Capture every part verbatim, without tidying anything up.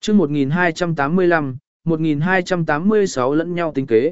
chương một nghìn hai trăm tám mươi lăm, một nghìn hai trăm tám mươi sáu lẫn nhau tính kế.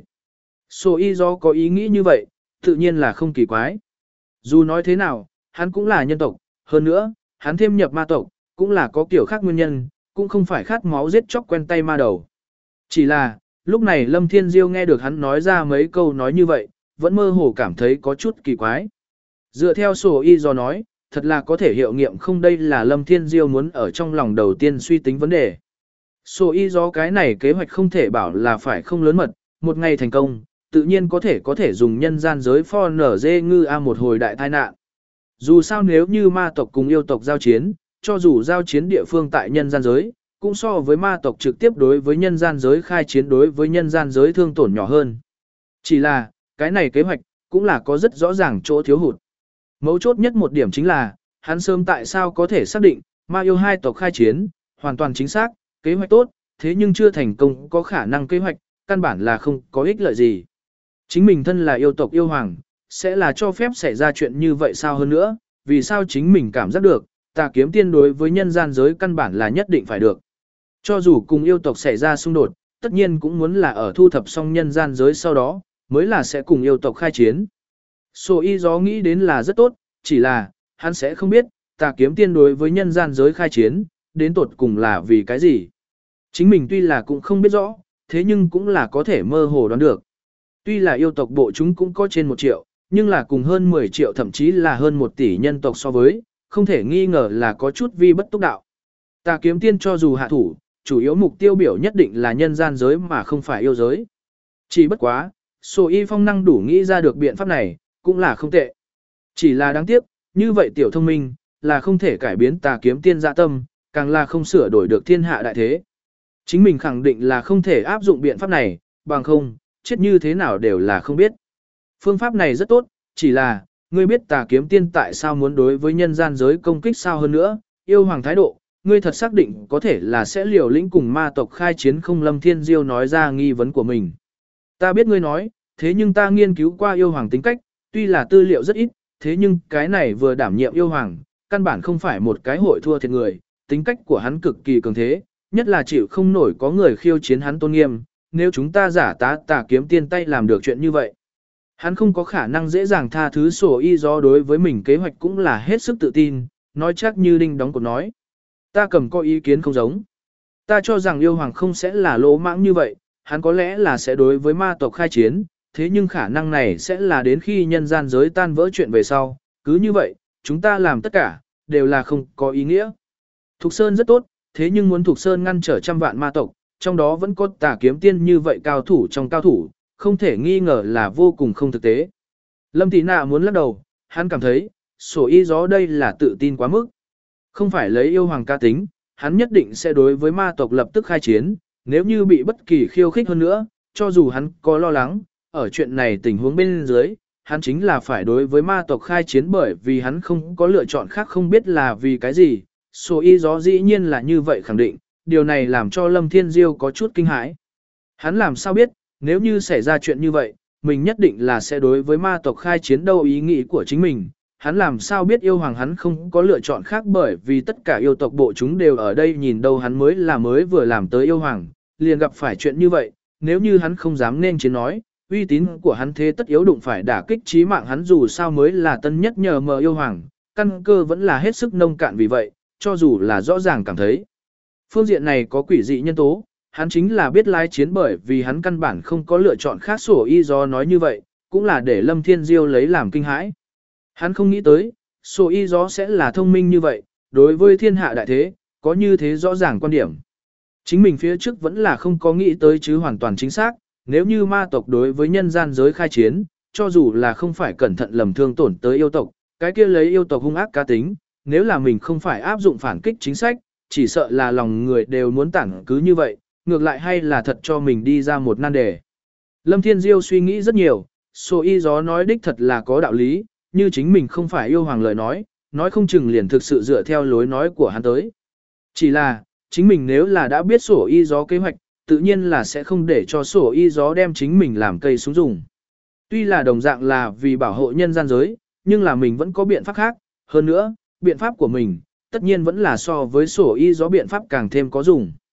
Sổ y do có ý nghĩ như vậy, tự nhiên là không kỳ quái. Dù nói thế nào, hắn cũng là nhân tộc, hơn nữa, hắn thêm nhập ma tộc, cũng là có kiểu khác nguyên nhân, cũng không phải khát máu giết chóc quen tay ma đầu. Chỉ là, lúc này Lâm Thiên Diêu nghe được hắn nói ra mấy câu nói như vậy, vẫn mơ hồ cảm thấy có chút kỳ quái. Dựa theo sổ y do nói, thật là có thể hiệu nghiệm không, đây là Lâm Thiên Diêu muốn ở trong lòng đầu tiên suy tính vấn đề. Sổ y do cái này kế hoạch không thể bảo là phải không lớn mật, một ngày thành công, tự nhiên có thể có thể dùng nhân gian giới pho nở dê ngư a một hồi đại tai nạn. Dù sao nếu như ma tộc cùng yêu tộc giao chiến, cho dù giao chiến địa phương tại nhân gian giới, cũng so với ma tộc trực tiếp đối với nhân gian giới khai chiến đối với nhân gian giới thương tổn nhỏ hơn. Chỉ là, cái này kế hoạch, cũng là có rất rõ ràng chỗ thiếu hụt. Mấu chốt nhất một điểm chính là, hắn sớm tại sao có thể xác định, ma yêu hai tộc khai chiến, hoàn toàn chính xác, kế hoạch tốt, thế nhưng chưa thành công có khả năng kế hoạch, căn bản là không có ích lợi gì. Chính mình thân là yêu tộc yêu hoàng, sẽ là cho phép xảy ra chuyện như vậy sao hơn nữa, vì sao chính mình cảm giác được, tà kiếm tiên đối với nhân gian giới căn bản là nhất định phải được. Cho dù cùng yêu tộc xảy ra xung đột, tất nhiên cũng muốn là ở thu thập xong nhân gian giới sau đó, mới là sẽ cùng yêu tộc khai chiến. Sổ y gió nghĩ đến là rất tốt, chỉ là, hắn sẽ không biết, tà kiếm tiên đối với nhân gian giới khai chiến, đến tột cùng là vì cái gì. Chính mình tuy là cũng không biết rõ, thế nhưng cũng là có thể mơ hồ đoán được. Tuy là yêu tộc bộ chúng cũng có trên một triệu, nhưng là cùng hơn mười triệu thậm chí là hơn một tỷ nhân tộc so với, không thể nghi ngờ là có chút vi bất túc đạo. Tà kiếm tiên cho dù hạ thủ, chủ yếu mục tiêu biểu nhất định là nhân gian giới mà không phải yêu giới. Chỉ bất quá, Sổ Y Phong năng đủ nghĩ ra được biện pháp này, cũng là không tệ. Chỉ là đáng tiếc, như vậy tiểu thông minh, là không thể cải biến tà kiếm tiên dạ tâm, càng là không sửa đổi được thiên hạ đại thế. Chính mình khẳng định là không thể áp dụng biện pháp này, bằng không, chết như thế nào đều là không biết. Phương pháp này rất tốt, chỉ là, ngươi biết tà kiếm tiên tại sao muốn đối với nhân gian giới công kích sao hơn nữa, yêu hoàng thái độ, ngươi thật xác định có thể là sẽ liều lĩnh cùng ma tộc khai chiến không. Lâm Thiên Diêu nói ra nghi vấn của mình. Ta biết ngươi nói, thế nhưng ta nghiên cứu qua yêu hoàng tính cách, tuy là tư liệu rất ít, thế nhưng cái này vừa đảm nhiệm yêu hoàng, căn bản không phải một cái hội thua thiệt người, tính cách của hắn cực kỳ cường thế, nhất là chịu không nổi có người khiêu chiến hắn tôn nghiêm, nếu chúng ta giả tá tà kiếm tiên tay làm được chuyện như vậy. Hắn không có khả năng dễ dàng tha thứ. Sổ y do đối với mình kế hoạch cũng là hết sức tự tin, nói chắc như đinh đóng cột nói. Ta cầm có ý kiến không giống. Ta cho rằng yêu hoàng không sẽ là lỗ mãng như vậy, hắn có lẽ là sẽ đối với ma tộc khai chiến, thế nhưng khả năng này sẽ là đến khi nhân gian giới tan vỡ chuyện về sau, cứ như vậy, chúng ta làm tất cả, đều là không có ý nghĩa. Thục Sơn rất tốt, thế nhưng muốn Thục Sơn ngăn trở trăm vạn ma tộc, trong đó vẫn có tà kiếm tiên như vậy cao thủ trong cao thủ, không thể nghi ngờ là vô cùng không thực tế. Lâm Tỷ Nạ muốn lắc đầu, hắn cảm thấy, Sổ Y gió đây là tự tin quá mức. Không phải lấy yêu hoàng ca tính, hắn nhất định sẽ đối với ma tộc lập tức khai chiến, nếu như bị bất kỳ khiêu khích hơn nữa, cho dù hắn có lo lắng, ở chuyện này tình huống bên dưới, hắn chính là phải đối với ma tộc khai chiến bởi vì hắn không có lựa chọn khác, không biết là vì cái gì. Sổ y gió dĩ nhiên là như vậy khẳng định, điều này làm cho Lâm Thiên Diêu có chút kinh hãi. Hắn làm sao biết, nếu như xảy ra chuyện như vậy, mình nhất định là sẽ đối với ma tộc khai chiến đâu. Ý nghĩ của chính mình, hắn làm sao biết yêu hoàng hắn không có lựa chọn khác bởi vì tất cả yêu tộc bộ chúng đều ở đây nhìn đâu, hắn mới là mới vừa làm tới yêu hoàng, liền gặp phải chuyện như vậy, nếu như hắn không dám nên chiến nói, uy tín của hắn thế tất yếu đụng phải đả kích chí mạng, hắn dù sao mới là tân nhất nhờ mờ yêu hoàng, căn cơ vẫn là hết sức nông cạn, vì vậy, cho dù là rõ ràng cảm thấy phương diện này có quỷ dị nhân tố, hắn chính là biết lái chiến bởi vì hắn căn bản không có lựa chọn khác. Sổ y do nói như vậy, cũng là để Lâm Thiên Diêu lấy làm kinh hãi. Hắn không nghĩ tới, Sổ y gió sẽ là thông minh như vậy, đối với thiên hạ đại thế, có như thế rõ ràng quan điểm. Chính mình phía trước vẫn là không có nghĩ tới chứ hoàn toàn chính xác, nếu như ma tộc đối với nhân gian giới khai chiến, cho dù là không phải cẩn thận lầm thương tổn tới yêu tộc, cái kia lấy yêu tộc hung ác cá tính, nếu là mình không phải áp dụng phản kích chính sách, chỉ sợ là lòng người đều muốn tản cứ như vậy, ngược lại hay là thật cho mình đi ra một nan đề. Lâm Thiên Diêu suy nghĩ rất nhiều, Sổ y gió nói đích thật là có đạo lý, như chính mình không phải yêu hoàng lời nói, nói không chừng liền thực sự dựa theo lối nói của hắn tới. Chỉ là, chính mình nếu là đã biết Sổ y gió kế hoạch, tự nhiên là sẽ không để cho Sổ y gió đem chính mình làm cây súng dùng. Tuy là đồng dạng là vì bảo hộ nhân gian giới, nhưng là mình vẫn có biện pháp khác, hơn nữa, biện pháp của mình, tất nhiên vẫn là so với Sổ y gió biện pháp càng thêm có dùng.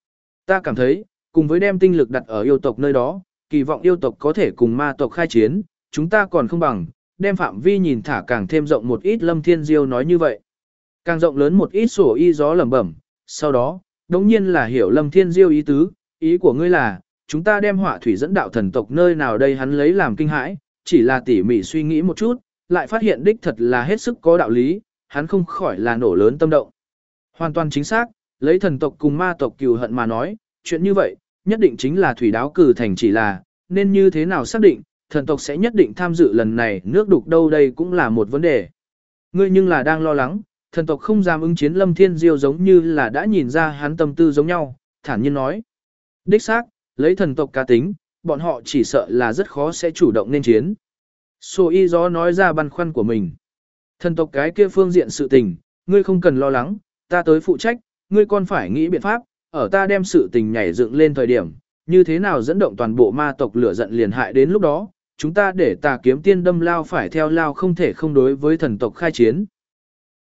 Ta cảm thấy, cùng với đem tinh lực đặt ở yêu tộc nơi đó, kỳ vọng yêu tộc có thể cùng ma tộc khai chiến, chúng ta còn không bằng, đem phạm vi nhìn thả càng thêm rộng một ít. Lâm Thiên Diêu nói như vậy. Càng rộng lớn một ít sổ y gió lẩm bẩm, sau đó, đống nhiên là hiểu Lâm Thiên Diêu ý tứ, ý của ngươi là, chúng ta đem hỏa thủy dẫn đạo thần tộc nơi nào đây hắn lấy làm kinh hãi, chỉ là tỉ mỉ suy nghĩ một chút, lại phát hiện đích thật là hết sức có đạo lý, hắn không khỏi là nổ lớn tâm động. Hoàn toàn chính xác, lấy thần tộc cùng ma tộc cừu hận mà nói, chuyện như vậy, nhất định chính là thủy đáo cử thành, chỉ là, nên như thế nào xác định, thần tộc sẽ nhất định tham dự lần này nước đục đâu đây cũng là một vấn đề. Ngươi nhưng là đang lo lắng, thần tộc không dám ứng chiến. Lâm Thiên Diêu giống như là đã nhìn ra hắn tâm tư giống nhau, thản nhiên nói. Đích xác, lấy thần tộc cá tính, bọn họ chỉ sợ là rất khó sẽ chủ động nên chiến. Sô y gió nói ra băn khoăn của mình. Thần tộc cái kia phương diện sự tình, ngươi không cần lo lắng, ta tới phụ trách, ngươi còn phải nghĩ biện pháp, ở ta đem sự tình nhảy dựng lên thời điểm, như thế nào dẫn động toàn bộ ma tộc lửa giận liền hại đến lúc đó, chúng ta để tà kiếm tiên đâm lao phải theo lao không thể không đối với thần tộc khai chiến.